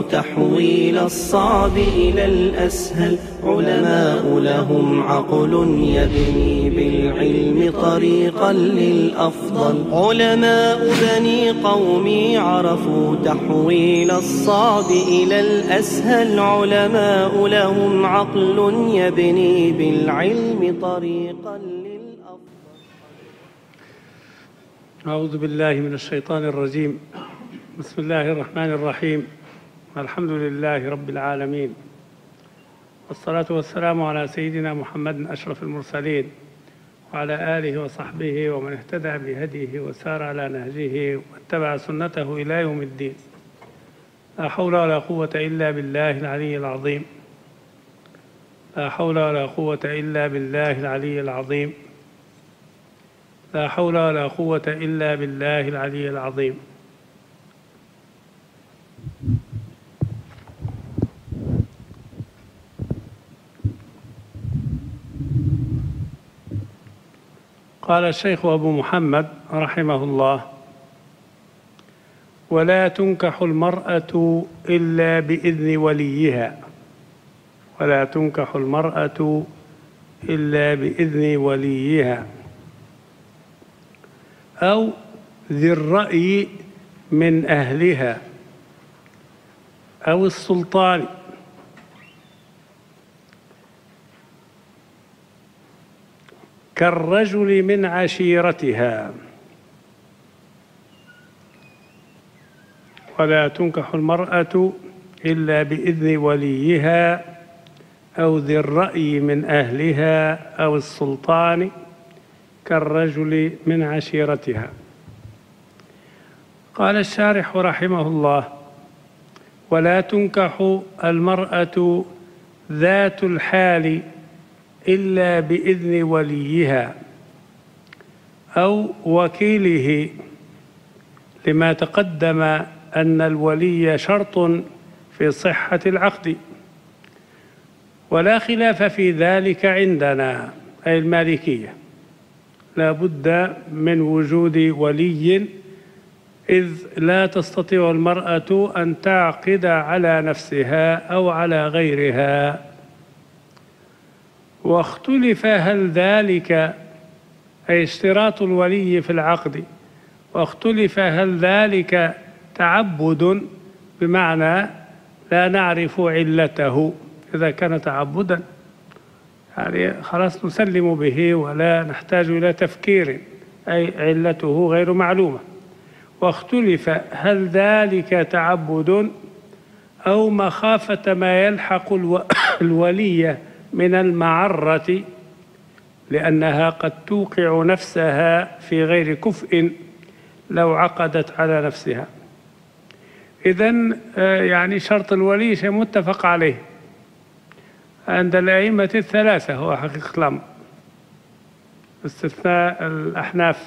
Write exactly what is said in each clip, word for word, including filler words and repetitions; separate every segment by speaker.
Speaker 1: تحويل الصعب إلى الأسهل. علماء لهم عقل يبني بالعلم طريقا للأفضل. علماء بني قومي عرفوا تحويل الصعب إلى الأسهل. علماء لهم عقل يبني بالعلم طريقا للأفضل.
Speaker 2: أعوذ بالله من الشيطان الرجيم. بسم الله الرحمن الرحيم. الحمد لله رب العالمين، والصلاة والسلام على سيدنا محمد أشرف المرسلين وعلى آله وصحبه ومن اهتدى بهديه وسار على نهجه واتبع سنته إلى يوم الدين. لا حول ولا قوة إلا بالله العلي العظيم. لا حول ولا قوة إلا بالله العلي العظيم. لا حول ولا قوة إلا بالله العلي العظيم. قال الشيخ أبو محمد رحمه الله: ولا تنكح المرأة إلا بإذن وليها. ولا تنكح المرأة إلا بإذن وليها أو ذي الرأي من أهلها أو السلطان، كالرجل من عشيرتها. ولا تنكح المرأة إلا بإذن وليها أو ذي الرأي من أهلها أو السلطان، كالرجل من عشيرتها. قال الشارح رحمه الله: ولا تنكح المرأة ذات الحال إلا بإذن وليها أو وكيله، لما تقدم أن الولي شرط في صحة العقد، ولا خلاف في ذلك عندنا أي المالكية. لا بد من وجود ولي، إذ لا تستطيع المرأة أن تعقد على نفسها أو على غيرها. واختلف هل ذلك أي اشتراط الولي في العقد، واختلف هل ذلك تعبد، بمعنى لا نعرف علته. إذا كان تعبدا يعني خلاص نسلم به ولا نحتاج إلى تفكير، أي علته غير معلومة. واختلف هل ذلك تعبد أو مخافة ما يلحق الولي من المعرة، لأنها قد توقع نفسها في غير كفء لو عقدت على نفسها. إذن يعني شرط الولي شيء متفق عليه عند الأئمة الثلاثة، هو حقيقة الأمر باستثناء الأحناف،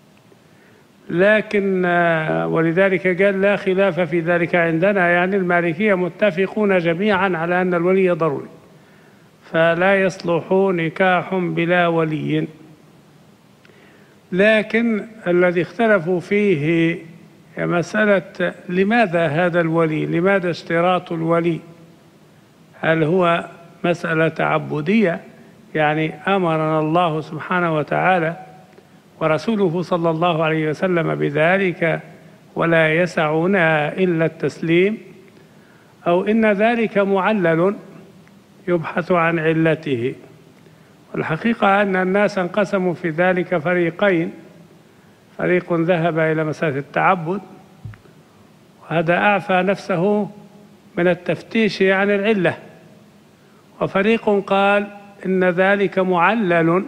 Speaker 2: لكن ولذلك قال لا خلاف في ذلك عندنا، يعني المالكية متفقون جميعا على أن الولي ضروري، فلا يصلح نكاح بلا ولي. لكن الذي اختلفوا فيه مسألة لماذا هذا الولي، لماذا اشتراط الولي؟ هل هو مسألة تعبدية، يعني أمرنا الله سبحانه وتعالى ورسوله صلى الله عليه وسلم بذلك ولا يسعنا إلا التسليم، أو إن ذلك معلل يبحث عن علته؟ والحقيقة أن الناس انقسموا في ذلك فريقين: فريق ذهب إلى مسألة التعبد، وهذا أعفى نفسه من التفتيش عن العلة، وفريق قال إن ذلك معلل.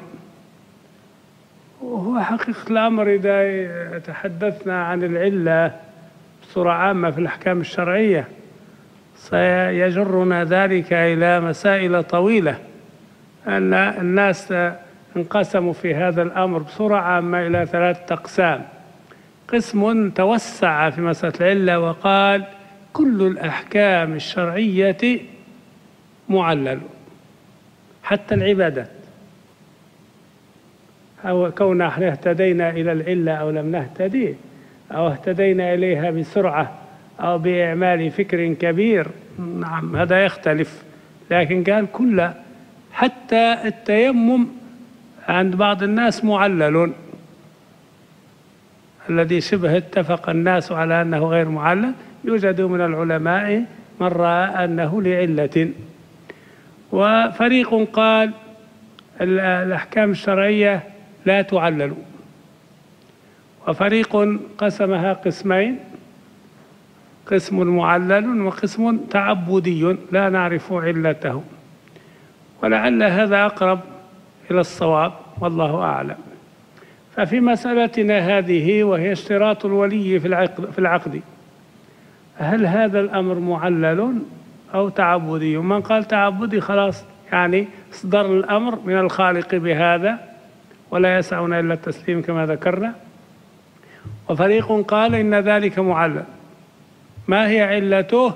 Speaker 2: وهو حقيقة الأمر إذا تحدثنا عن العلة بصورة عامة في الأحكام الشرعية سيجرنا ذلك إلى مسائل طويلة، أن الناس انقسموا في هذا الأمر بصورة عامة إلى ثلاثة أقسام. قسم توسع في مسألة العلة وقال كل الأحكام الشرعية معلل، حتى العبادات، أو كوننا اهتدينا إلى العلة أو لم نهتدي، أو اهتدينا إليها بسرعة أو بإعمال فكر كبير، نعم هذا يختلف. لكن قال كل، حتى التيمم عند بعض الناس معلل، الذي شبه اتفق الناس على أنه غير معلل، يوجد من العلماء من رأى أنه لعلة. وفريق قال الأحكام الشرعية لا تعلل، وفريق قسمها قسمين، قسم معلل وقسم تعبدي لا نعرف علته، ولعل هذا أقرب إلى الصواب والله أعلم. ففي مسألتنا هذه وهي اشتراط الولي في العقد, في العقد هل هذا الأمر معلل أو تعبدي؟ من قال تعبدي خلاص يعني اصدر الأمر من الخالق بهذا ولا يسعنا إلا التسليم كما ذكرنا. وفريق قال إن ذلك معلل. ما هي علته؟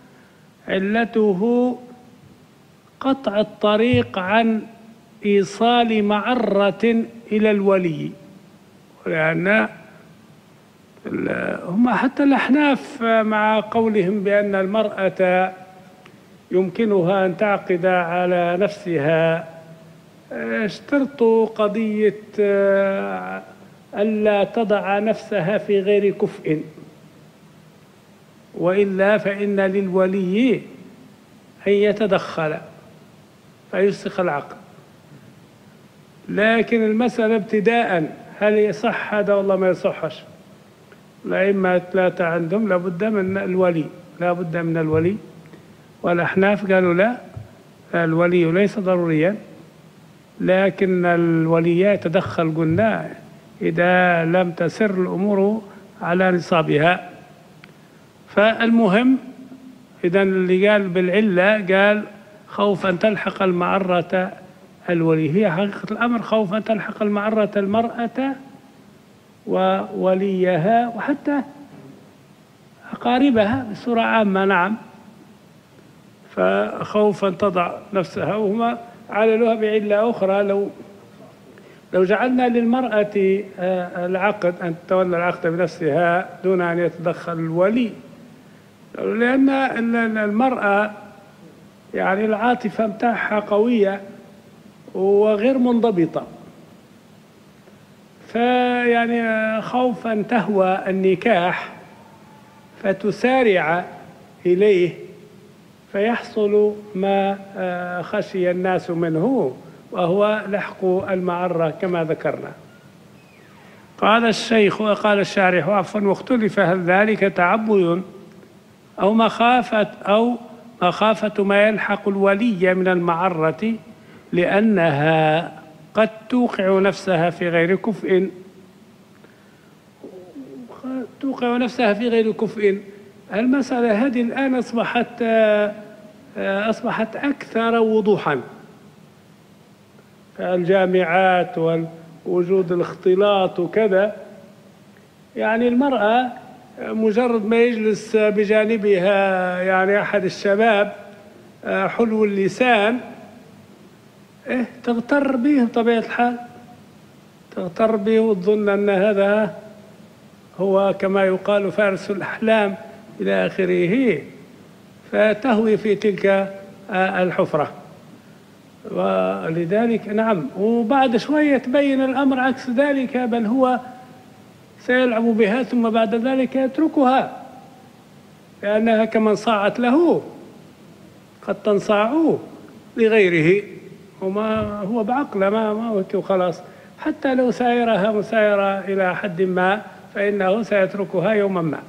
Speaker 2: علته قطع الطريق عن إيصال معرة إلى الولي، لأن هم حتى الأحناف مع قولهم بأن المرأة يمكنها أن تعقد على نفسها اشترطوا قضية ألا تضع نفسها في غير كفء، وإلا فإن للولي أن يتدخل فيفسخ العقد. لكن المسألة ابتداء هل يصح هذا والله ما يصحش؟ الأئمة ثلاثة عندهم لابد من الولي، لابد من الولي. والأحناف قالوا لا، الولي ليس ضروريا، لكن الولي يتدخل قلنا إذا لم تسر الأمور على نصابها. فالمهم إذا اللي قال بالعلة قال خوف أن تلحق المعرة الولي، هي حقيقة الأمر خوف أن تلحق المعرة المرأة ووليها وحتى أقاربها بصورة عامة. نعم، فخوف أن تضع نفسها، وهما عللوها بعلة أخرى. لو لو جعلنا للمرأة العقد أن تتولى العقد بنفسها دون أن يتدخل الولي، لأن المرأة يعني العاطفة متاعها قوية وغير منضبطة، فيعني خوف أن تهوى النكاح فتسارع إليه فيحصل ما خشي الناس منه وهو لحق المعرة كما ذكرنا. قال الشيخ وقال الشارح عفوا واختلف هل ذلك تعبد أو مخافة أو مخافة ما يلحق الولي من المعرة، لأنها قد توقع نفسها في غير كفء توقع نفسها في غير كفء. المسألة هذه الآن أصبحت أصبحت أكثر وضوحا. الجامعات ووجود الاختلاط وكذا، يعني المرأة مجرد ما يجلس بجانبها يعني أحد الشباب حلو اللسان إيه تغتر به بطبيعة الحال، تغتر به وتظن أن هذا هو كما يقال فارس الأحلام إلى آخره، فتهوي في تلك الحفرة. ولذلك نعم، وبعد شوية تبين الأمر عكس ذلك، بل هو سيلعب بها ثم بعد ذلك يتركها، لأنها كمن صاعت له قد تنصاع لغيره، وما هو بعقله ما ما هو خلاص، حتى لو سايرها مسايرة إلى حد ما فإنه سيتركها يوما ما.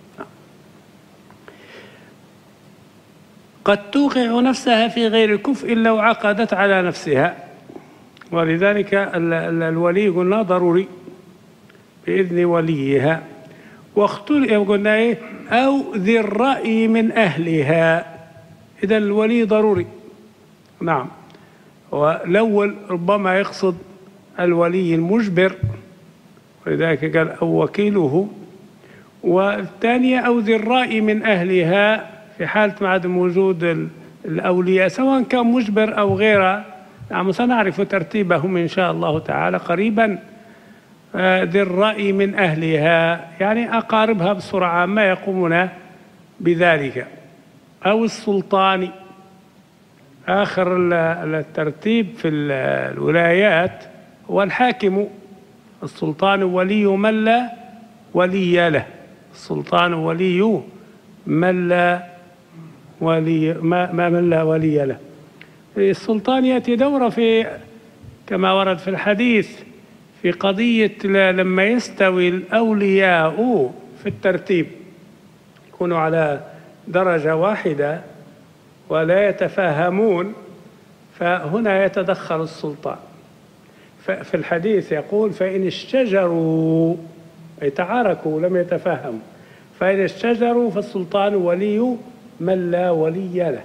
Speaker 2: قد توقع نفسها في غير كفء لو عقدت على نفسها، ولذلك الولي قلنا ضروري بإذن وليها. واختلف قلنا إيه أو ذي الرأي من أهلها، إذا الولي ضروري. نعم، والأول ربما يقصد الولي المجبر، ولذلك قال أو وكيله. والثانية أو ذي الرأي من أهلها في حالة عدم وجود الأولياء سواء كان مجبر أو غيره. نعم، سنعرف ترتيبهم إن شاء الله تعالى قريبا. ذي الرأي من أهلها يعني أقاربها بسرعة ما يقومون بذلك، أو السلطان. آخر الترتيب في الولايات هو الحاكم. السلطان ولي من لا ولي له. السلطان ولي من لا ولي ما من لا ولي له. السلطان يأتي دوره في كما ورد في الحديث في قضية لما يستوي الأولياء في الترتيب يكونوا على درجة واحدة ولا يتفاهمون، فهنا يتدخل السلطان. في الحديث يقول فإن اشتجروا أي تعاركوا لم يتفاهموا، فإن اشتجروا فالسلطان ولي من لا ولي له.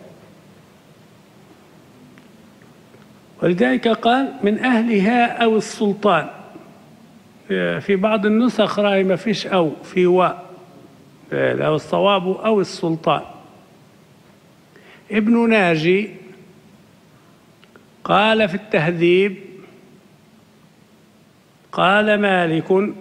Speaker 2: ولذلك قال من أهلها أو السلطان. في بعض النسخ رأي ما فيش أو في واء، أو الصواب أو السلطان. ابن ناجي قال في التهذيب قال مالك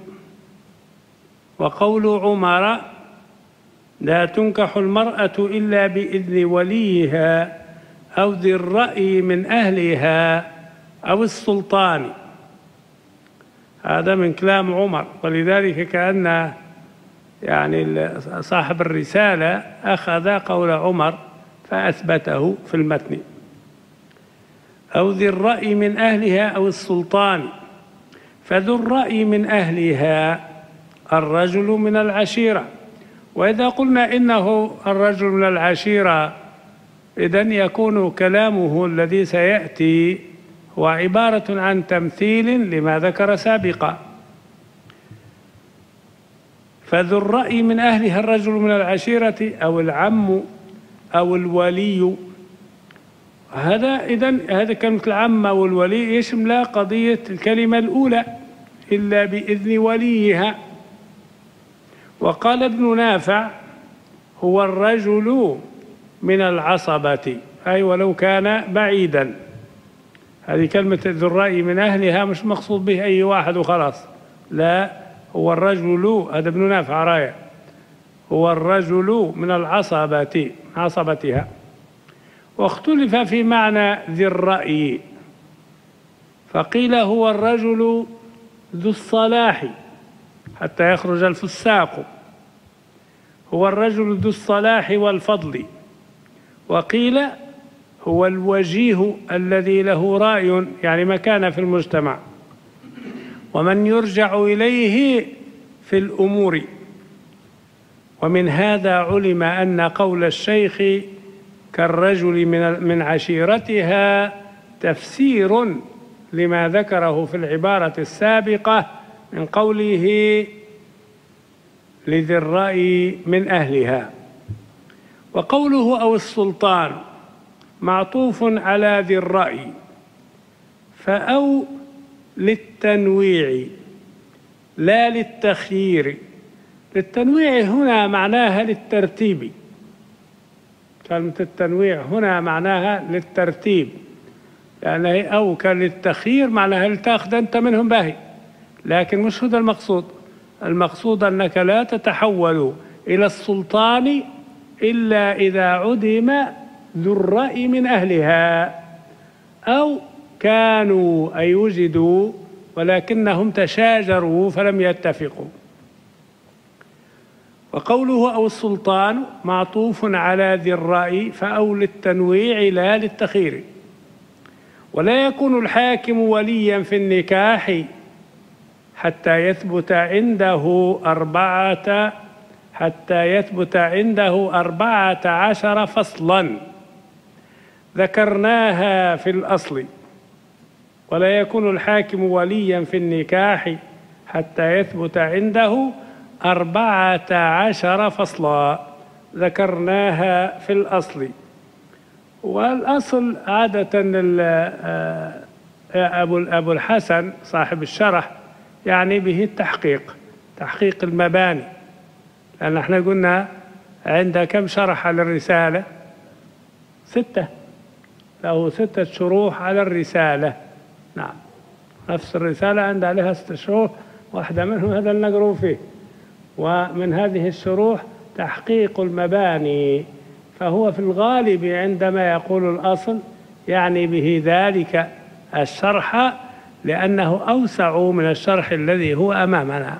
Speaker 2: وقول عمر لا تنكح المرأة إلا بإذن وليها أو ذي الرأي من أهلها أو السلطان. هذا من كلام عمر، ولذلك كأن يعني صاحب الرسالة أخذ قول عمر فأثبته في المتن. أو ذي الرأي من أهلها أو السلطان. فذو الرأي من أهلها الرجل من العشيرة. وإذا قلنا إنه الرجل من العشيرة إذن يكون كلامه الذي سيأتي هو عبارة عن تمثيل لما ذكر سابقا. فذو الرأي من أهلها الرجل من العشيرة أو العم أو الولي. هذا إذن هذا كلمة العم والولي يشمل قضية الكلمة الأولى إلا بإذن وليها. وقال ابن نافع هو الرجل من العصبة أي ولو كان بعيدا. هذه كلمة ذو الرأي من أهلها مش مقصود به أي واحد وخلاص، لا، هو الرجل، هذا ابن نافع راية، هو الرجل من العصبة عصبتها. واختلف في معنى ذي الرأي، فقيل هو الرجل ذو الصلاح حتى يخرج الفساق، هو الرجل ذو الصلاح والفضل. وقيل هو الوجيه الذي له رأي يعني مكانة في المجتمع ومن يرجع إليه في الأمور. ومن هذا علم أن قول الشيخ كالرجل من من عشيرتها تفسير لما ذكره في العبارة السابقة من قوله لذي الرأي من أهلها. وقوله أو السلطان معطوف على ذي الرأي، فأو للتنويع لا للتخيير. للتنويع هنا معناها للترتيب، كلمة التنويع هنا معناها للترتيب، لأنه أو كان للتخيير معناها لتأخذ أنت منهم باهي، لكن مش هذا المقصود. المقصود أنك لا تتحول إلى السلطان إلا إذا عدم ذو الرأي من أهلها أو كانوا أي وجدوا ولكنهم تشاجروا فلم يتفقوا. وقوله أو السلطان معطوف على ذي الرأي، فأو للتنويع لا للتخيير. ولا يكون الحاكم وليا في النكاح حتى يثبت عنده أربعة حتى يثبت عنده أربعة عشر فصلا ذكرناها في الأصل. ولا يكون الحاكم وليا في النكاح حتى يثبت عنده أربعة عشر فصلا ذكرناها في الأصل. والأصل عادة أبو الحسن صاحب الشرح يعني به التحقيق، تحقيق المباني، لأن احنا قلنا عند كم شرح على الرسالة؟ ستة، له ستة شروح على الرسالة. نعم، نفس الرسالة عندها لها ستة شروح، واحدة منهم هذا اللي نقرأ فيه. ومن هذه الشروح تحقيق المباني، فهو في الغالب عندما يقول الأصل يعني به ذلك الشرح، لأنه أوسع من الشرح الذي هو أمامنا.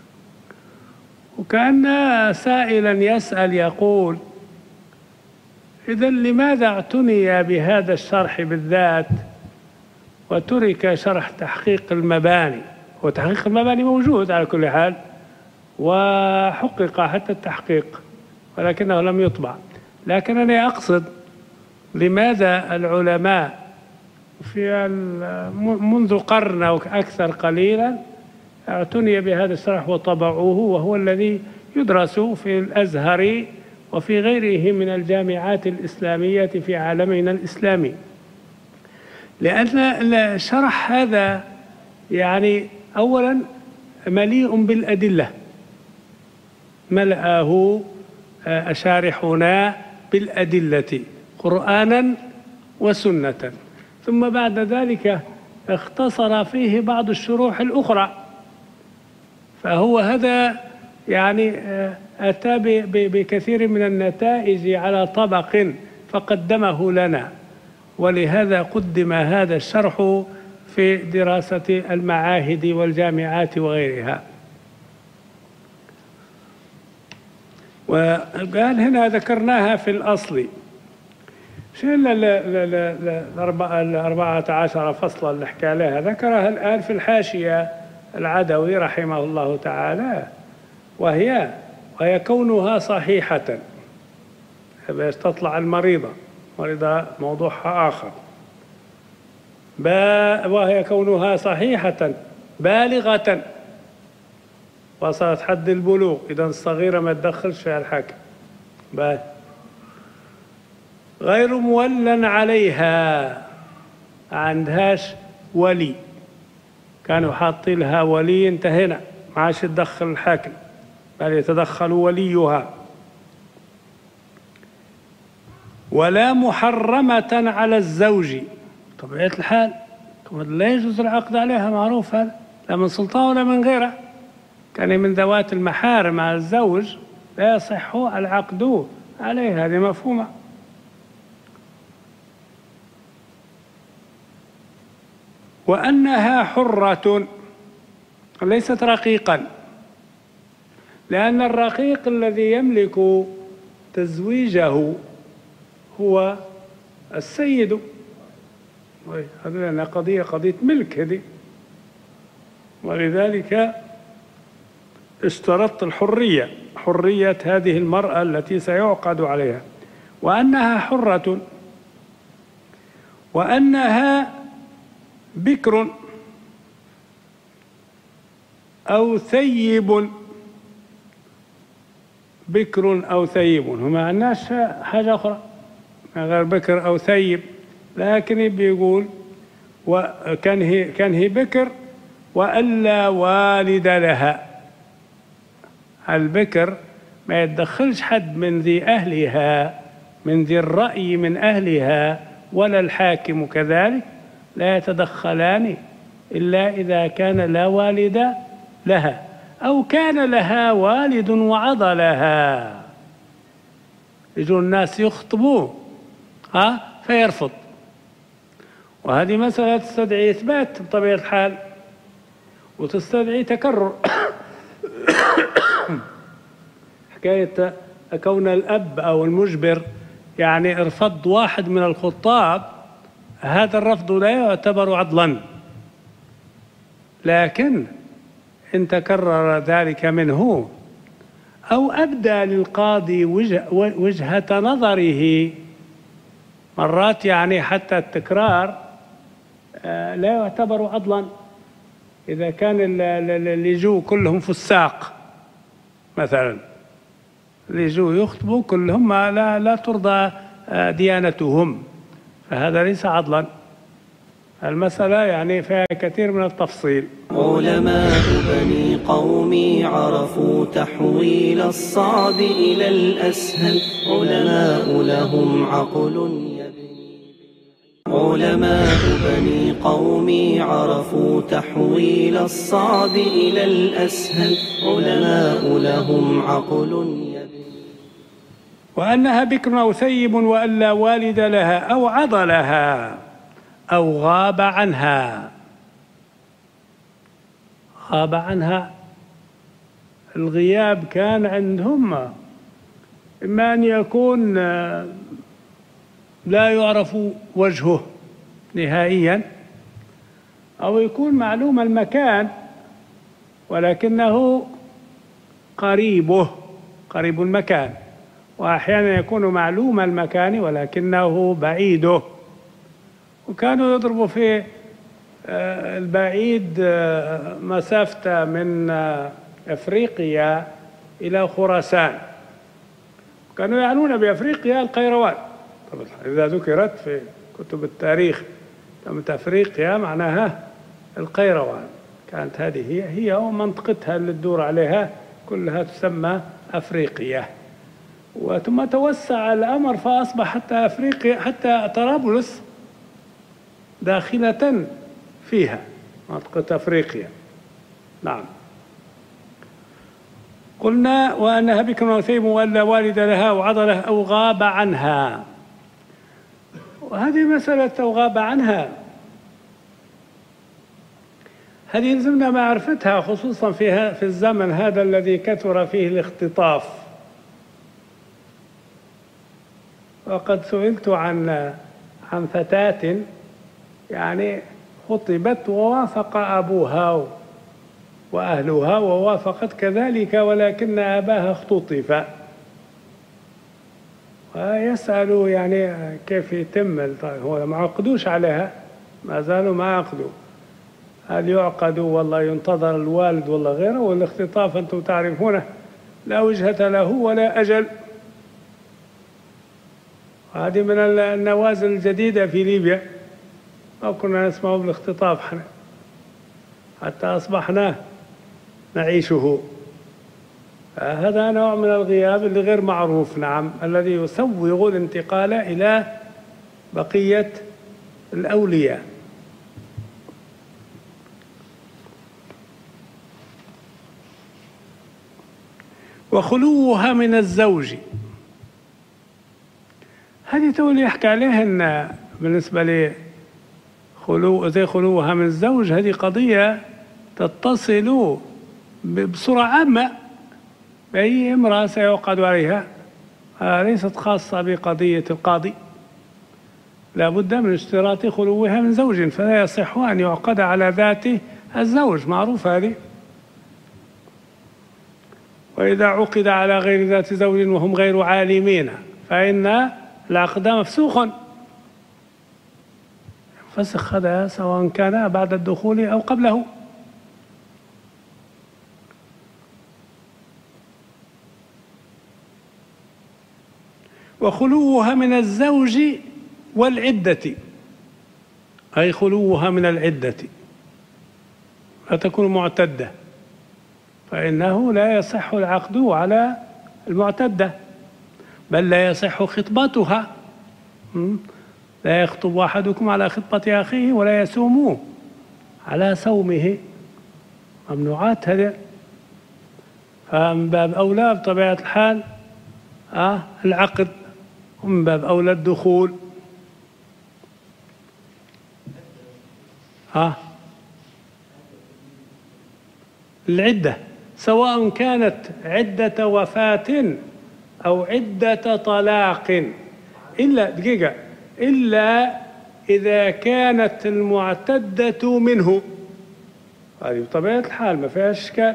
Speaker 2: وكأن سائلا يسأل يقول: إذن لماذا اعتني بهذا الشرح بالذات وترك شرح تحقيق المباني؟ وتحقيق المباني موجود على كل حال، وحقق حتى التحقيق ولكنه لم يطبع. لكنني أقصد لماذا العلماء في منذ قرن أو أكثر قليلا اعتني بهذا الشرح وطبعوه، وهو الذي يدرس في الأزهر وفي غيره من الجامعات الإسلامية في عالمنا الإسلامي. لأن الشرح هذا يعني أولا مليء بالأدلة، ملأه أشارحنا بالأدلة قرآنا وسنة، ثم بعد ذلك اختصر فيه بعض الشروح الأخرى. فهو هذا يعني أتى بكثير من النتائج على طبق فقدمه لنا، ولهذا قدم هذا الشرح في دراسة المعاهد والجامعات وغيرها. وقال هنا ذكرناها في الأصل، شلنا الأربعة عشر فصلا اللي حكى لها ذكرها الآن في الحاشية العدوي رحمه الله تعالى، وهي وهي كونها صحيحة، باش تطلع المريضة مريضة موضوعها آخر، وهي كونها صحيحة بالغة وصلت حد البلوغ، إذا الصغيرة ما تدخلش فيها الحاكم، غير مولى عليها، عندهاش ولي، كانوا حاطين لها ولي انتهينا، ما عادش يتدخل الحاكم بل يتدخل وليها. ولا محرمة على الزوج، طبيعة الحال لا يجوز العقد عليها، معروف هذا، لا من سلطان ولا من غيره، كان من ذوات المحارم على الزوج لا يصح العقد عليها، هذه مفهومة. وأنها حرة ليست رقيقا، لأن الرقيق الذي يملك تزويجه هو السيد، هذه قضية قضية ملك هذه، ولذلك اشترطت الحرية، حرية هذه المرأة التي سيعقد عليها. وأنها حرة، وأنها بكر أو ثيب، بكر أو ثيب، وما عندناش حاجة أخرى غير بكر أو ثيب، لكن بيقول وكان هي كان هي بكر وألا والد لها. البكر ما يتدخلش حد من ذي أهلها، من ذي الرأي من أهلها، ولا الحاكم كذلك، لا يتدخلان إلا إذا كان لا والد لها، أو كان لها والد وعضلها. يجوا الناس يخطبوا ها فيرفض، وهذه مسألة تستدعي إثبات بطبيعة الحال، وتستدعي تكرر. حكاية كون الأب أو المجبر يعني ارفض واحد من الخطاب، هذا الرفض لا يعتبر عضلا، لكن إن تكرر ذلك منه أو أبدى للقاضي وجه وجهة نظره، مرات يعني حتى التكرار لا يعتبر عضلا. إذا كان اللي يجوا كلهم فساق مثلا، اللي يجوا يخطبوا كلهم لا لا ترضى ديانتهم، فهذا ليس عضلا. المسألة يعني فيها كثير من التفصيل.
Speaker 1: علماء بني قومي عرفوا تحويل الصعب إلى الأسهل، علماء لهم عقل يبني. علماء بني قومي عرفوا تحويل الصعب إلى الأسهل، علماء لهم عقل يبني.
Speaker 2: وأنها بكر أو ثيب وأن لا والد لها أو عضلها أو غاب عنها. غاب عنها، الغياب كان عندهم إما أن يكون لا يعرف وجهه نهائيا، أو يكون معلوم المكان ولكنه قريبه قريب المكان، وأحيانا يكون معلوم المكان ولكنه بعيده. وكانوا يضربوا في البعيد مسافة من أفريقيا إلى خراسان، كانوا يعنون بأفريقيا القيروان. طبعا إذا ذكرت في كتب التاريخ كلمة أفريقيا معناها القيروان، كانت هذه هي هي ومنطقتها اللي تدور عليها كلها تسمى أفريقيا. وثم توسع الأمر فأصبح حتى أفريقيا حتى طرابلس داخلة فيها منطقة أفريقيا. نعم. قلنا وأنها بكر أو ثيب وأن لا والد لها أو عضله أو غاب عنها. وهذه مسألة أو غاب عنها هذه يلزمنا معرفتها، خصوصا في في الزمن هذا الذي كثر فيه الاختطاف. وقد سئلت عن عن فتاة يعني خطبت ووافق أبوها وأهلها ووافقت كذلك، ولكن أباها اختطف، ويسألوا يعني كيف يتم. هو ما عقدوش عليها، ما زالوا ما عقدوا، هل يعقدوا والله ينتظر الوالد والله غيره؟ والاختطاف أنتم تعرفونه لا وجهة له ولا أجل. هذه من النوازل الجديدة في ليبيا، ما كنا نسمع بالاختطاف حنا حتى أصبحنا نعيشه. هذا نوع من الغياب اللي غير معروف، نعم، الذي يسوغ الانتقال إلى بقية الأولياء. وخلوها من الزوج، هذه تولي يحكي عليها إن بالنسبة لي خلو زي خلوها من الزوج، هذه قضية تتصل بصورة عامة بأي امرأة سيعقد عليها، ليست خاصة بقضية القاضي. لا بد من اشتراط خلوها من زوج، فلا يصح أن يعقد على ذات الزوج، معروف هذه. وإذا عقد على غير ذات زوج وهم غير عالمين فإن العقد مفسوخ، فسخ هذا سواء كان بعد الدخول أو قبله. وخلوها من الزوج والعدة، أي خلوها من العدة، لا تكون معتدة، فإنه لا يصح العقد على المعتدة، بل لا يصح خطبتها. لا يخطب أحدكم على خطبة أخيه ولا يسوموه على سومه، ممنوعات هذا. فمن باب أولى بطبيعة الحال آه العقد، ومن باب أولى الدخول. آه العدة سواء كانت عدة وفاة أو عدة طلاق، إلا دقيقة إلا إذا كانت المعتدة منه، هذه بطبيعة الحال ما فيها إشكال.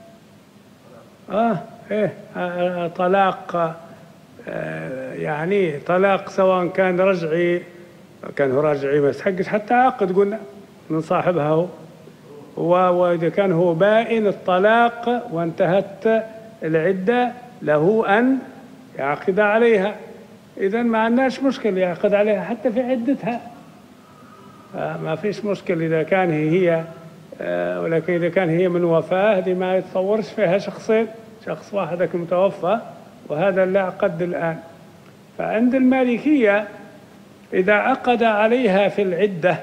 Speaker 2: آه إيه آه طلاق آه يعني طلاق سواء كان رجعي، كان هو رجعي ما يستحقش حتى عقد قلنا من صاحبها هو، وإذا كان هو بائن الطلاق وانتهت العدة له أن يعقد عليها. إذن ما عندناش مشكل يعقد عليها حتى في عدتها، ما فيش مشكل إذا كان هي، ولكن إذا كان هي من وفاة هذه ما يتصورش فيها شخصين، شخص واحد متوفى وهذا اللي عقد الآن. فعند المالكية إذا عقد عليها في العدة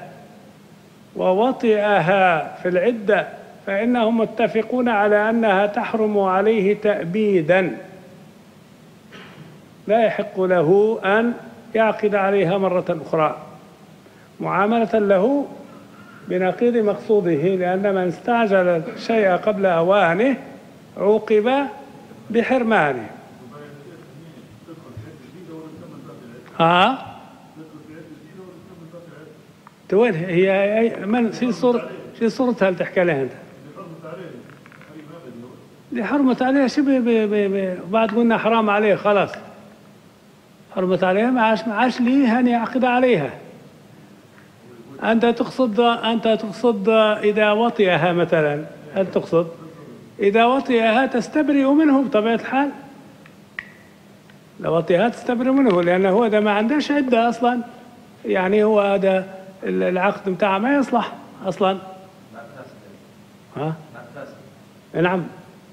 Speaker 2: ووطئها في العدة فإنهم متفقون على أنها تحرم عليه تأبيدا، لا يحق له أن يعقد عليها مرة أخرى معاملة له بنقيض مقصوده، لأن من استعجل الشيء قبل أوانه عوقب بحرمانه. ها توين هي من في صورة في صورتها اللي تحكي عليها أنت؟ اللي حرمت عليها شبه بعد قلنا حرام عليه خلاص، حرمت عليها ما عاش ما عاش ليه أن يعقد عليها. أنت تقصد أنت تقصد إذا وطئها مثلا، هل تقصد إذا وطئها تستبرئ منه بطبيعة الحال؟ لو وطئها تستبرئ منه، لأنه هو ده ما عندهش عدة أصلا، يعني هو هذا العقد بتاعه ما يصلح أصلا. ها؟ نعم.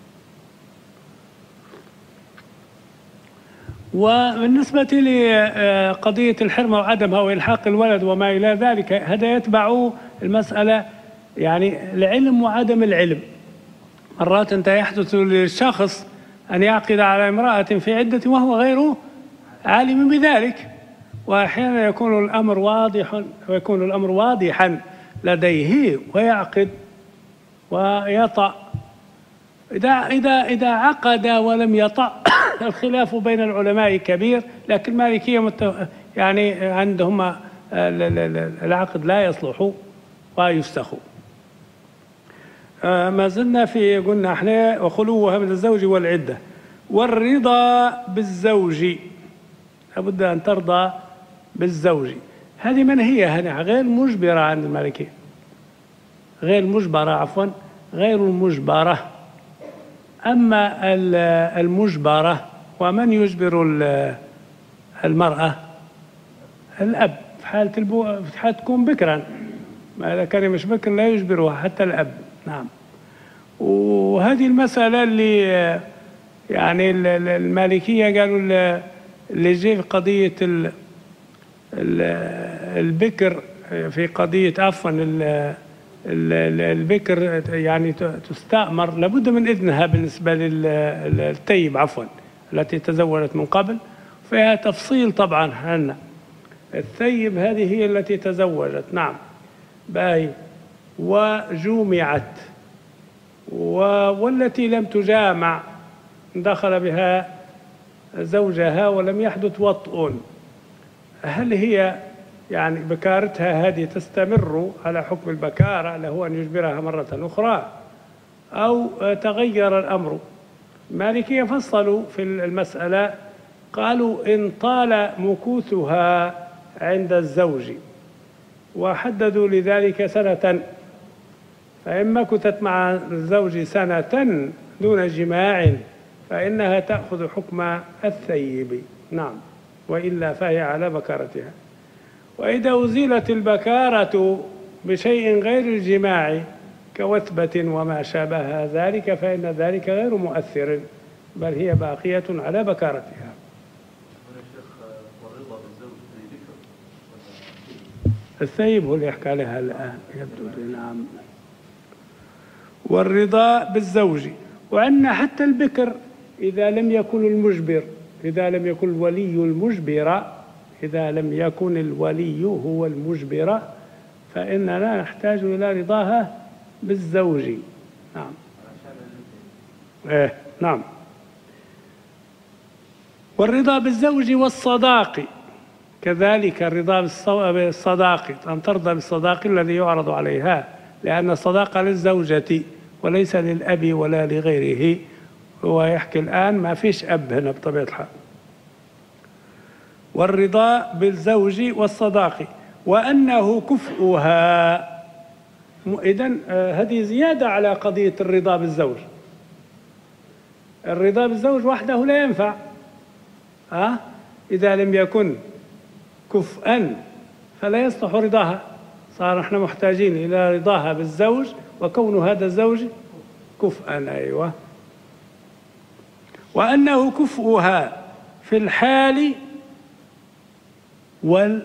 Speaker 2: وبالنسبة لقضية الحرمة وعدمها وإلحاق الولد وما إلى ذلك، هذا يتبع المسألة يعني العلم وعدم العلم. مرات أنت يحدث للشخص أن يعقد على امرأة في عدة وهو غير عالم بذلك، وأحيانا يكون الأمر واضح ويكون الأمر واضحا لديه ويعقد ويطأ. إذا إذا إذا عقد ولم يطأ الخلاف بين العلماء كبير، لكن المالكية مت... يعني عندهم العقد لا يصلح ويفسخ. ما زلنا في قلنا احنا وخلوها من الزوج والعدة. والرضا بالزوج، لابد أن ترضى بالزوج. هذه منهية، هذه غير مجبرة عند المالكية، غير مجبرة عفوا غير المجبرة. أما المجبرة ومن يجبر المرأة؟ الأب في حالة البو... في حالة تكون بكرا، إذا كان مش بكر لا يجبرها حتى الأب. نعم. وهذه المسألة اللي يعني المالكية قالوا اللي جي في قضية البكر، في قضية عفوا البكر يعني تستأمر لابد من إذنها بالنسبة للتيب عفوا التي تزوجت من قبل، فيها تفصيل طبعا. هنا الثيب هذه هي التي تزوجت، نعم باهي، وجومعت، والتي لم تجامع دخل بها زوجها ولم يحدث وطء، هل هي يعني بكارتها هذه تستمر على حكم البكارة له أن يجبرها مرة أخرى أو تغير الأمر؟ المالكية فصلوا في المسألة، قالوا إن طال مكوثها عند الزوج وحددوا لذلك سنة، فإن مكثت مع الزوج سنة دون جماع فإنها تأخذ حكم الثيب، نعم، وإلا فهي على بكارتها. وإذا أزيلت البكارة بشيء غير الجماع كوثبة وما شابه ذلك فإن ذلك غير مؤثر، بل هي باقية على بكارتها. الثيب هو اللي يحكي عليها الآن يبدو. نعم. والرضا بالزوج، وأن حتى البكر إذا لم يكن المجبر، إذا لم يكن الولي المجبر، إذا لم يكن الولي هو المجبر فإننا نحتاج إلى رضاها بالزوج. نعم. إيه نعم. والرضا بالزوج والصداق كذلك، الرضا بالصداق أن ترضى بالصداق الذي يعرض عليها، لأن الصداق للزوجة وليس للأب ولا لغيره. هو يحكي الآن ما فيش أب هنا بطبيعة الحال. والرضا بالزوج والصداق وأنه كفؤها. إذن هذه زيادة على قضية الرضا بالزوج. الرضا بالزوج وحده لا ينفع، أه؟ إذا لم يكن كفءا فلا يصلح رضاها، صار احنا محتاجين إلى رضاها بالزوج وكون هذا الزوج كفءا. أيوة. وأنه كفؤها في الحال والما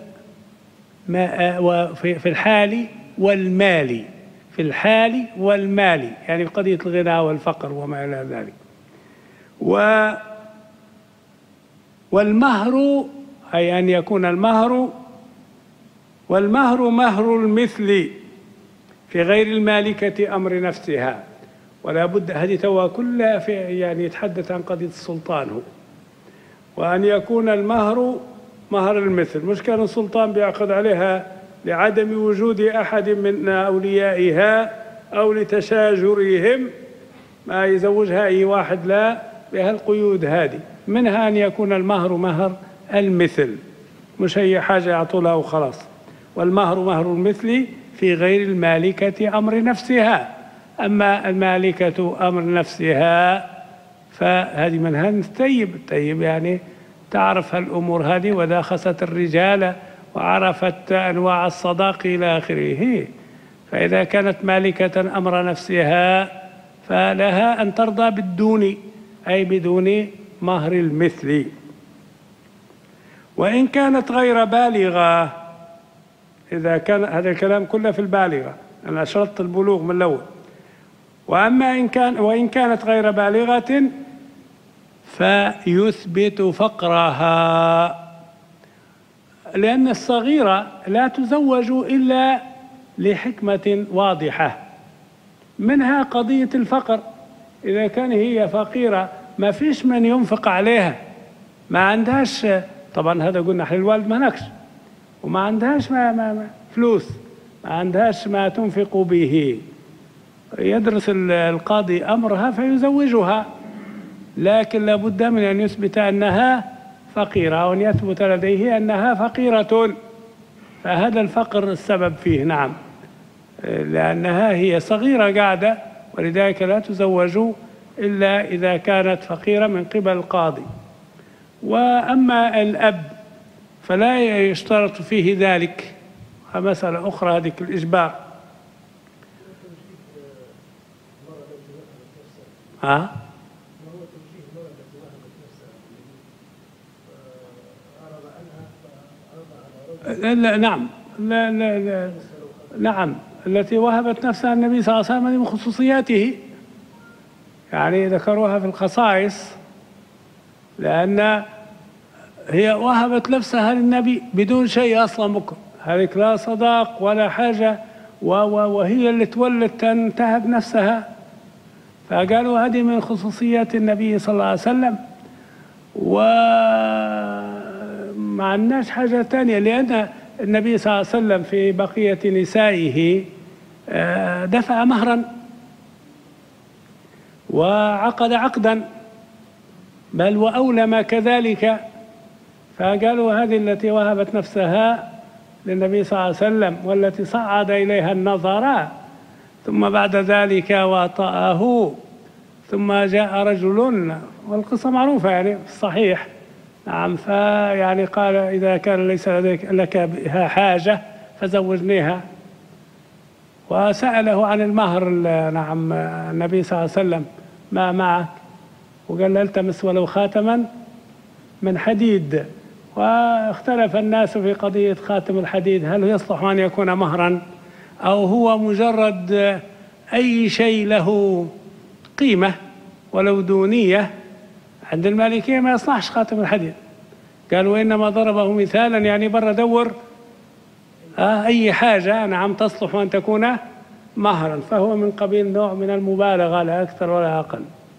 Speaker 2: وفي الحال والمال، في الحال والمال يعني قضية الغنى والفقر وما إلى ذلك. و والمهر أي أن يكون المهر، والمهر مهر المثل في غير المالكة أمر نفسها. ولا بد هذه توا كلها في يعني يتحدث عن قضية السلطان هو، وأن يكون المهر مهر المثل، مش كان السلطان بيعقد عليها لعدم وجود أحد من أوليائها أو لتشاجرهم ما يزوجها أي واحد، لا بهالقيود هذه. منها أن يكون المهر مهر المثل، مش أي حاجة يعطولها وخلاص. والمهر مهر المثل في غير المالكة أمر نفسها. أما المالكة أمر نفسها فهذه منها الطيب. الطيب يعني تعرف هالأمور هذه، وإذا خست الرجال وعرفت أنواع الصداق إلى آخره. فإذا كانت مالكة أمر نفسها فلها أن ترضى بالدون، أي بدون مهر المثل. وإن كانت غير بالغة، إذا كان هذا الكلام كله في البالغة، أنا شرطت البلوغ من الأول. وأما إن كان وإن كانت غير بالغة فيثبت فقرها، لأن الصغيرة لا تزوج إلا لحكمة واضحة، منها قضية الفقر. إذا كان هي فقيرة ما فيش من ينفق عليها، ما عندهاش، طبعا هذا قلنا حل الوالد ما نكش، وما عندهاش ما ما ما فلوس، ما عندهاش ما تنفق به، يدرس القاضي أمرها فيزوجها، لكن لابد من أن يثبت أنها فقيرة، وأن يثبت لديه أنها فقيرة. فهذا الفقر السبب فيه، نعم، لأنها هي صغيرة قاعدة، ولذلك لا تزوج إلا إذا كانت فقيرة من قبل القاضي. وأما الأب فلا يشترط فيه ذلك، مسألة أخرى هذه الإجبار. ها؟ لا نعم لا لا لا نعم التي وهبت نفسها النبي صلى الله عليه وسلم من خصوصياته، يعني ذكروها في الخصائص، لأن هي وهبت نفسها للنبي بدون شيء أصلا مكر، هذه لا صداق ولا حاجة، وهي اللي تولت أن تهب نفسها، فقالوا هذه من خصوصيات النبي صلى الله عليه وسلم. وما عندناش حاجة ثانية، لأن النبي صلى الله عليه وسلم في بقية نسائه دفع مهرا وعقد عقدا، بل وأولم كذلك. فقالوا هذه التي وهبت نفسها للنبي صلى الله عليه وسلم والتي صعد إليها النظر، ثم بعد ذلك وطأه، ثم جاء رجل، والقصة معروفة يعني في الصحيح، نعم، فيعني قال إذا كان ليس لك بها حاجة فزوجنيها، وسأله عن المهر، نعم، النبي صلى الله عليه وسلم ما معك؟ وقال له التمس ولو خاتما من حديد. واختلف الناس في قضية خاتم الحديد، هل يصلح أن يكون مهرا أو هو مجرد أي شيء له قيمة ولو دونية. عند المالكية ما يصلحش خاتم الحديد، قالوا إنما ضربه مثالا، يعني برا دور آه أي حاجة نعم تصلح أن تكون مهرا، فهو من قبيل نوع من المبالغة لا أكثر ولا أقل.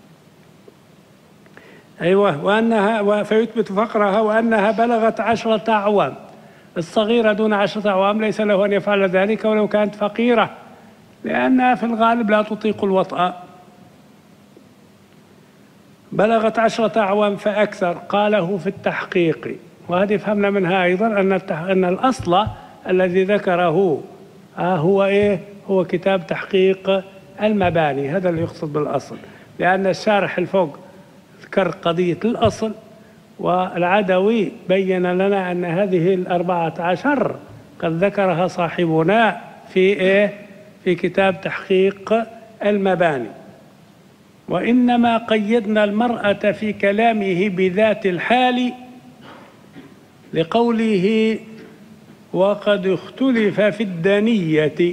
Speaker 2: أيوة، وأنها فيثبت فقرها وأنها بلغت عشرة أعوام. الصغيرة دون عشرة أعوام ليس له أن يفعل ذلك ولو كانت فقيرة، لأنها في الغالب لا تطيق الوطأ. بلغت عشرة أعوام فأكثر، قاله في التحقيق. وهذه فهمنا منها أيضا أن أن الأصل الذي ذكره هو إيه؟ هو كتاب تحقيق المباني، هذا اللي يقصد بالأصل، لأن الشارح الفوق ذكر قضية الأصل، والعدوي بين لنا أن هذه الأربعة عشر قد ذكرها صاحبنا في إيه؟ في كتاب تحقيق المباني. وإنما قيدنا المرأة في كلامه بذات الحال لقوله وقد اختلف في الدنية،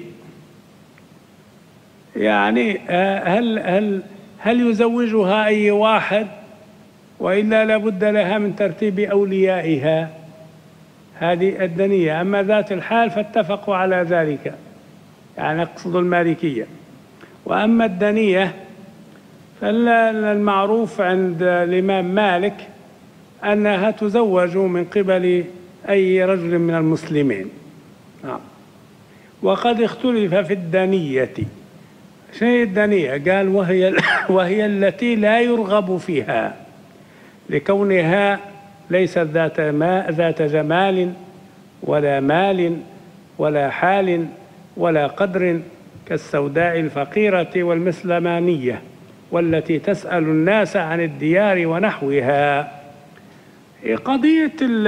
Speaker 2: يعني هل هل هل يزوجها أي واحد وإلا لابد لها من ترتيب أوليائها، هذه الدنية. أما ذات الحال فاتفقوا على ذلك، يعني أقصد المالكية. وأما الدنية فالمعروف عند الإمام مالك أنها تزوج من قبل أي رجل من المسلمين. نعم. وقد اختلف في الدنية. شيء الدنية؟ قال وهي, وهي التي لا يرغب فيها لكونها ليست ذات ماء ذات جمال ولا مال ولا حال ولا قدر كالسوداء الفقيرة والمسلمانية والتي تسأل الناس عن الديار ونحوها. قضية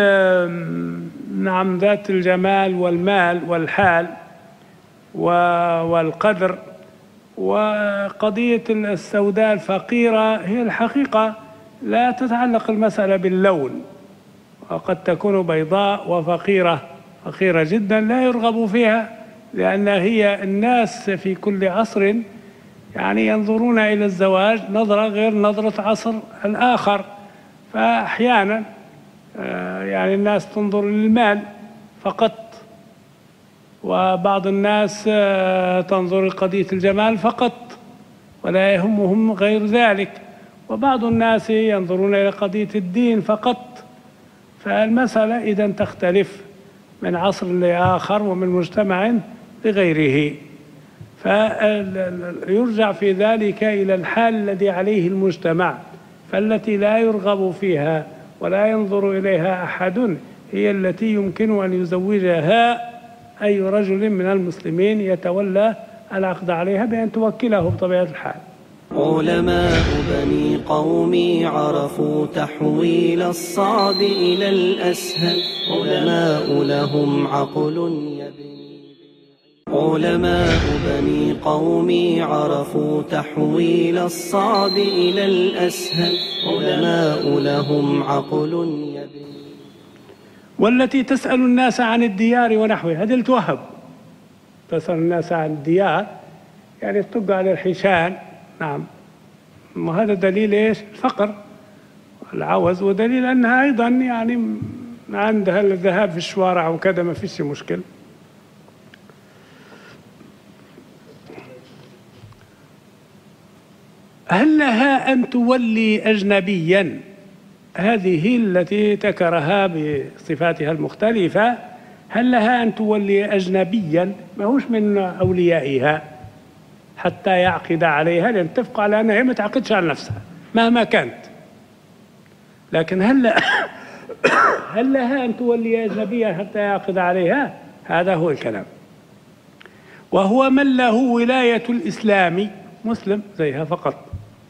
Speaker 2: نعم ذات الجمال والمال والحال والقدر، وقضية السوداء الفقيرة هي الحقيقة لا تتعلق المسألة باللون، وقد تكون بيضاء وفقيرة فقيرة جدا لا يرغب فيها، لأن هي الناس في كل عصر يعني ينظرون إلى الزواج نظرة غير نظرة عصر الآخر. فأحيانا يعني الناس تنظر للمال فقط، وبعض الناس تنظر لقضية الجمال فقط ولا يهمهم غير ذلك، وبعض الناس ينظرون إلى قضية الدين فقط. فالمسألة إذن تختلف من عصر لآخر ومن مجتمع لغيره، فيرجع في ذلك إلى الحال الذي عليه المجتمع. فالتي لا يرغب فيها ولا ينظر إليها أحد هي التي يمكن أن يزوجها أي رجل من المسلمين يتولى العقد عليها بأن توكله بطبيعة الحال.
Speaker 1: علماء بني قومي عرفوا تحويل الصعب إلى الأسهل، علماء لهم عقل يبني. علماء بني قومي عرفوا تحويل الصعب إلى الأسهل، علماء لهم عقل يبني.
Speaker 2: والتي تسأل الناس عن الديار ونحوها، هذه التوهب. تسأل الناس عن الديار يعني تطق على الحيشان. نعم. وهذا دليل ايش؟ الفقر والعوز، ودليل انها ايضا يعني عندها الذهاب في الشوارع وكذا ما فيش مشكل. هل لها ان تولي اجنبيا؟ هذه التي ذكرها بصفاتها المختلفة. هل لها ان تولي اجنبيا ما هوش من اوليائها حتى يعقد عليها، لأن اتفقوا على أنها ما تعقدش على نفسها مهما كانت. لكن هل هل لها أن تولي أجنبيا حتى يعقد عليها؟ هذا هو الكلام. وهو من له ولاية الإسلام، مسلم زيها فقط.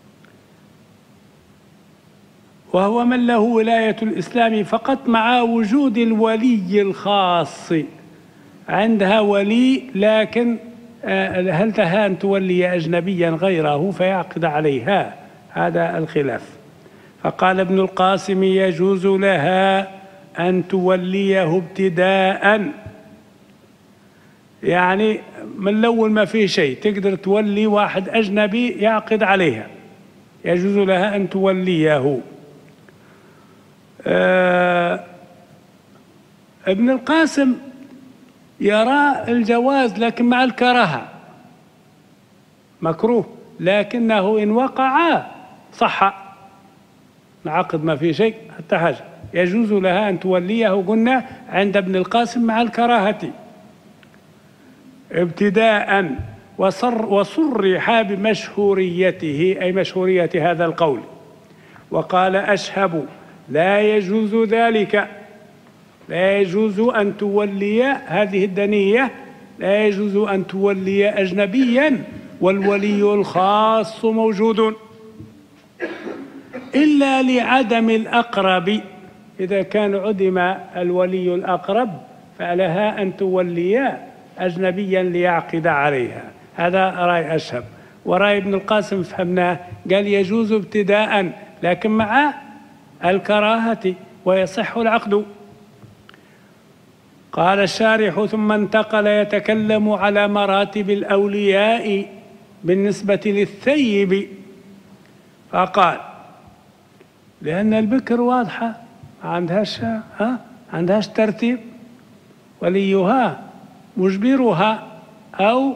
Speaker 2: وهو من له ولاية الإسلام فقط مع وجود الولي الخاص. عندها ولي، لكن هل لها أن تولي أجنبيا غيره فيعقد عليها؟ هذا الخلاف. فقال ابن القاسم يجوز لها أن توليه ابتداء، يعني من الأول ما فيه شيء تقدر تولي واحد أجنبي يعقد عليها، يجوز لها أن توليه. آه ابن القاسم يرى الجواز لكن مع الكراهة، مكروه، لكنه إن وقع صح العقد ما في شيء حتى حاجة. يجوز لها أن توليه قلنا عند ابن القاسم مع الكراهة ابتداء، وصر وصرح بمشهوريته أي مشهورية هذا القول. وقال أشهب لا يجوز ذلك، لا يجوز أن تولي هذه الدنية، لا يجوز أن تولي أجنبيا والولي الخاص موجود إلا لعدم الأقرب. إذا كان عدم الولي الأقرب فلها أن تولي أجنبيا ليعقد عليها. هذا رأي أشهب. ورأي ابن القاسم فهمناه، قال يجوز ابتداء لكن مع الكراهة ويصح العقد. قال الشارح ثم انتقل يتكلم على مراتب الأولياء بالنسبة للثيب، فقال لأن البكر واضحة ما عندهاش ها عندهاش ترتيب، وليها مجبرها أو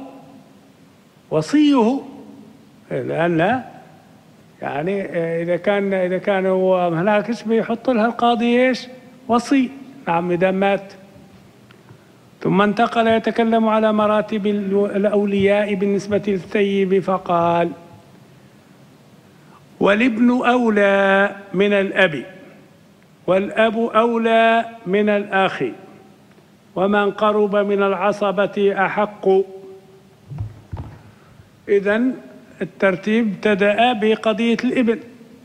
Speaker 2: وصيه، لأن يعني إذا كان إذا كان هو هناك ايش بيحط لها القاضي ايش؟ وصي. نعم إذا مات. ثم انتقل يتكلم على مراتب الأولياء بالنسبة للثيب فقال: والابن أولى من الأب، والأب أولى من الأخ، ومن قرب من العصبة أحق. إذن الترتيب ابتدأ بقضية الابن.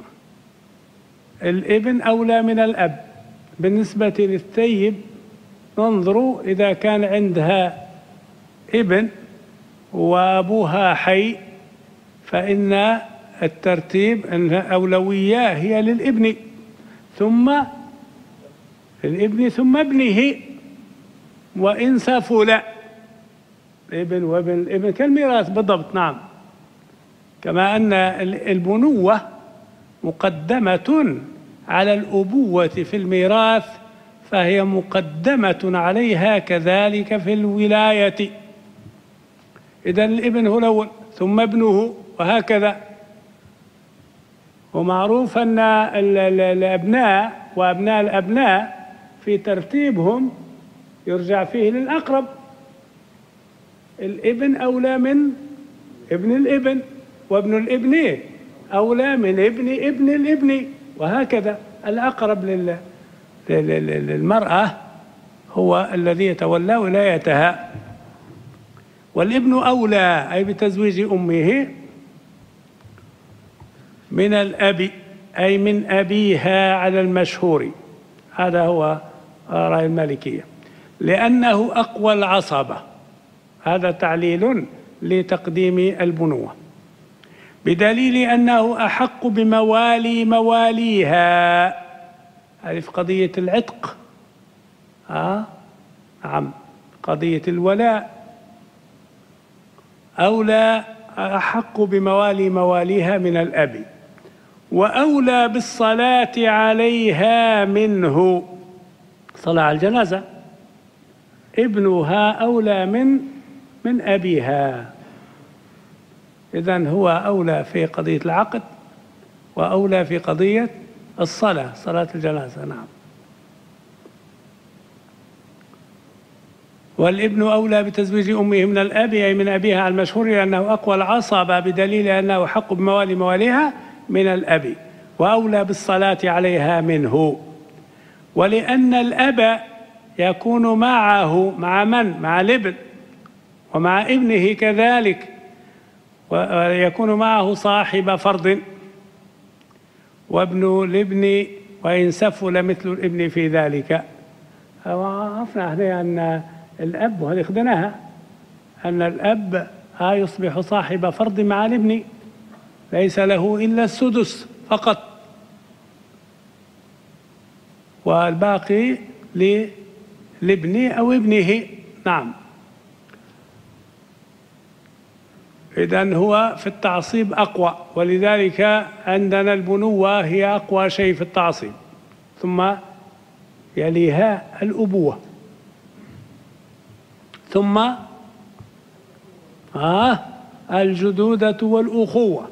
Speaker 2: الابن أولى من الأب. بالنسبة للثيب ننظر إذا كان عندها ابن وأبوها حي فإن الترتيب أن الأولوية هي للابن، ثم الابن ثم ابنه، وإن سفل ابن وابن الابن كالميراث بالضبط. نعم، كما أن البنوة مقدمة على الأبوة في الميراث فهي مقدمة عليها كذلك في الولاية. إذن الابن هو الأول ثم ابنه وهكذا. ومعروف أن الأبناء وأبناء الأبناء في ترتيبهم يرجع فيه للأقرب. الابن أولى من ابن الابن، وابن الابن أولى من ابن ابن الابن، وهكذا. الأقرب للمرأة هو الذي يتولى ولايتها. والابن أولى أي بتزويج أمه من الأب أي من أبيها على المشهور، هذا هو رأي المالكية، لأنه أقوى العصبة. هذا تعليل لتقديم البنوة، بدليل أنه أحق بموالي مواليها. هذه في قضية العتق. آه نعم، قضية الولاء أولى أحق بموالي مواليها من الأب، وأولى بالصلاة عليها منه. صلاة على الجنازة ابنها أولى من من أبيها. إذن هو أولى في قضية العقد وأولى في قضية الصلاة، صلاة الجنازة. نعم. والابن أولى بتزويج أمه من الأب أي من أبيها على المشهور، لأنه أقوى العصبة، بدليل أنه حق بموالي مواليها من الأب، وأولى بالصلاة عليها منه. ولأن الأب يكون معه مع من؟ مع الابن، ومع ابنه كذلك، ويكون معه صاحب فرض، وابن الابن وإن سفل مثل الابن في ذلك. عرفنا احنا أن الأب، وهذه خدناها، أن الأب يصبح صاحب فرض مع الابن، ليس له إلا السدس فقط، والباقي للابن أو ابنه. نعم. إذن هو في التعصيب أقوى، ولذلك عندنا البنوة هي أقوى شيء في التعصيب، ثم يليها الأبوة، ثم آه الجدودة والأخوة،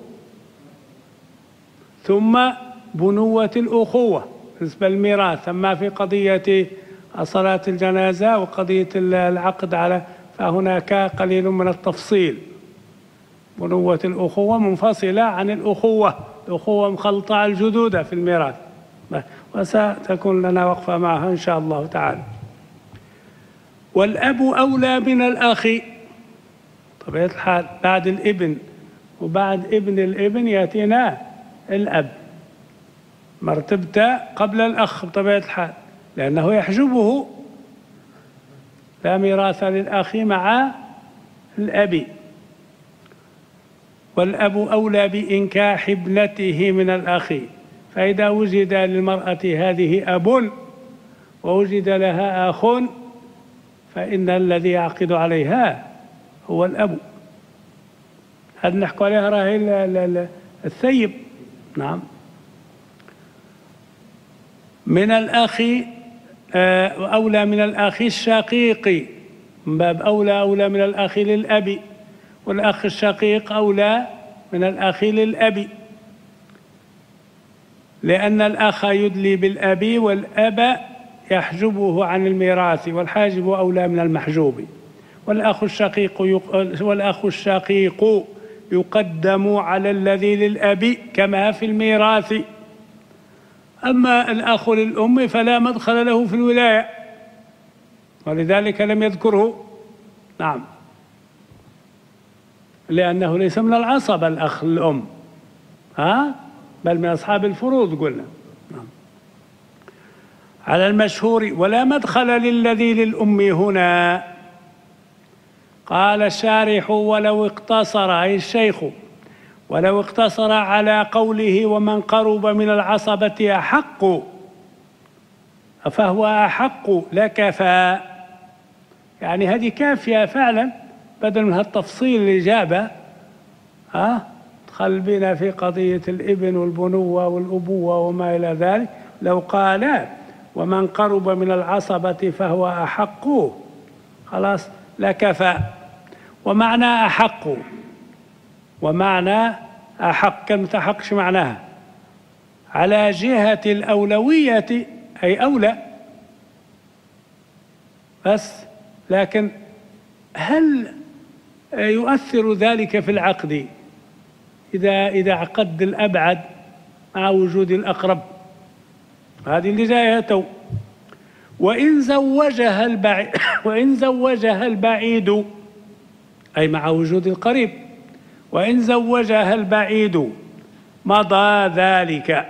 Speaker 2: ثم بنوة الأخوة بالنسبة للميراث. أما في قضية صلاة الجنازة وقضية العقد على فهناك قليل من التفصيل. بنوة الأخوة منفصلة عن الأخوة، الأخوة مخلطة على الجدودة في الميراث، وستكون لنا وقفة معها إن شاء الله تعالى. والأب أولى من الأخ طبيعة الحال، بعد الابن وبعد ابن الابن يأتينا الأب، مرتبته قبل الأخ بطبيعة الحال، لأنه يحجبه، لا ميراث للأخ مع الأب. والأب أولى بإنكاح ابنته من الأخ، فإذا وجد للمرأة هذه أب ووجد لها أخ فإن الذي يعقد عليها هو الأب. هذا نحكي عليها راهي الثيب. نعم. من الأخ أولى من الأخ الشقيق، من باب أولى أولى من الأخ للأب، والأخ الشقيق أولى من الأخ للأب، لأن الأخ يدلي بالأب والأب يحجبه عن الميراث، والحاجب أولى من المحجوب. والأخ الشقيق والأخ الشقيق يقدم على الذي للأب كما في الميراث. أما الأخ للأم فلا مدخل له في الولاية، ولذلك لم يذكره. نعم، لأنه ليس من العصبة الأخ للأم، ها بل من أصحاب الفروض قلنا. نعم. على المشهور ولا مدخل للذي للأم هنا. قال الشارح ولو اقتصر، أي الشيخ، ولو اقتصر على قوله ومن قرب من العصبة أحق، فهو أحق لكفى، يعني هذه كافية فعلا، بدل من هالتفصيل الإجابة ها دخل بنا في قضية الابن والبنوة والأبوة وما إلى ذلك. لو قال ومن قرب من العصبة فهو أحق خلاص لكفى. ومعنى أحق، ومعنى أحق كلمة أحق شو معناها؟ على جهة الأولوية، أي أولى بس، لكن هل يؤثر ذلك في العقد إذا إذا عقد الأبعد مع وجود الأقرب؟ هذه اللي جاية تو. وإن زوجها البعيد وإن زوجها البعيد، أي مع وجود القريب، وإن زوجها البعيد مضى ذلك.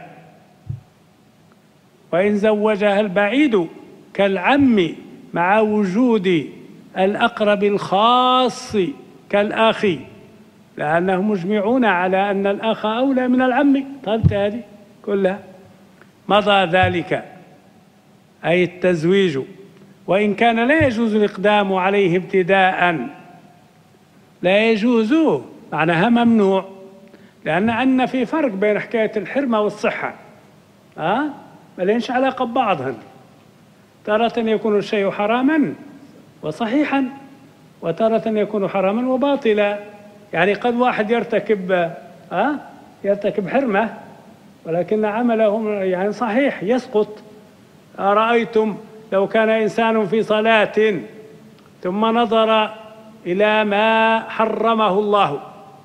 Speaker 2: وإن زوجها البعيد كالعم مع وجود الأقرب الخاص كالأخ، لأنهم مجمعون على أن الأخ أولى من العم. طلت هذه كلها. مضى ذلك أي التزويج، وإن كان لا يجوز الإقدام عليه ابتداء، لا يجوز معناها ممنوع، لأن عندنا في فرق بين حكاية الحرمة والصحة، ها ما لينش علاقة ببعضهن. تارة يكون الشيء حراما وصحيحا، وتارة يكون حراما وباطلا. يعني قد واحد يرتكب ها يرتكب حرمة ولكن عمله يعني صحيح يسقط. أرأيتم لو كان إنسان في صلاة ثم نظر إلى ما حرمه الله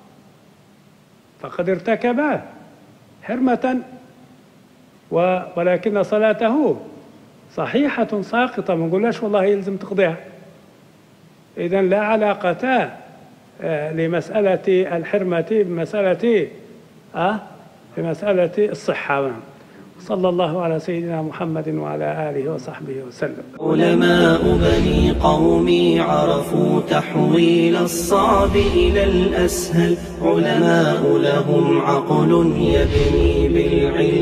Speaker 2: فقد ارتكب حرمة، ولكن صلاته صحيحة ساقطة، ما نقولش والله يلزم تقضيها. إذن لا علاقة لمسألة الحرمة بمسألة أه بمسألة الصحة. صلى الله على سيدنا محمد وعلى آله وصحبه وسلم.
Speaker 1: علماء بني قومي عرفوا تحويل الصعب إلى الأسهل، علماء لهم عقل يبني بالعلم.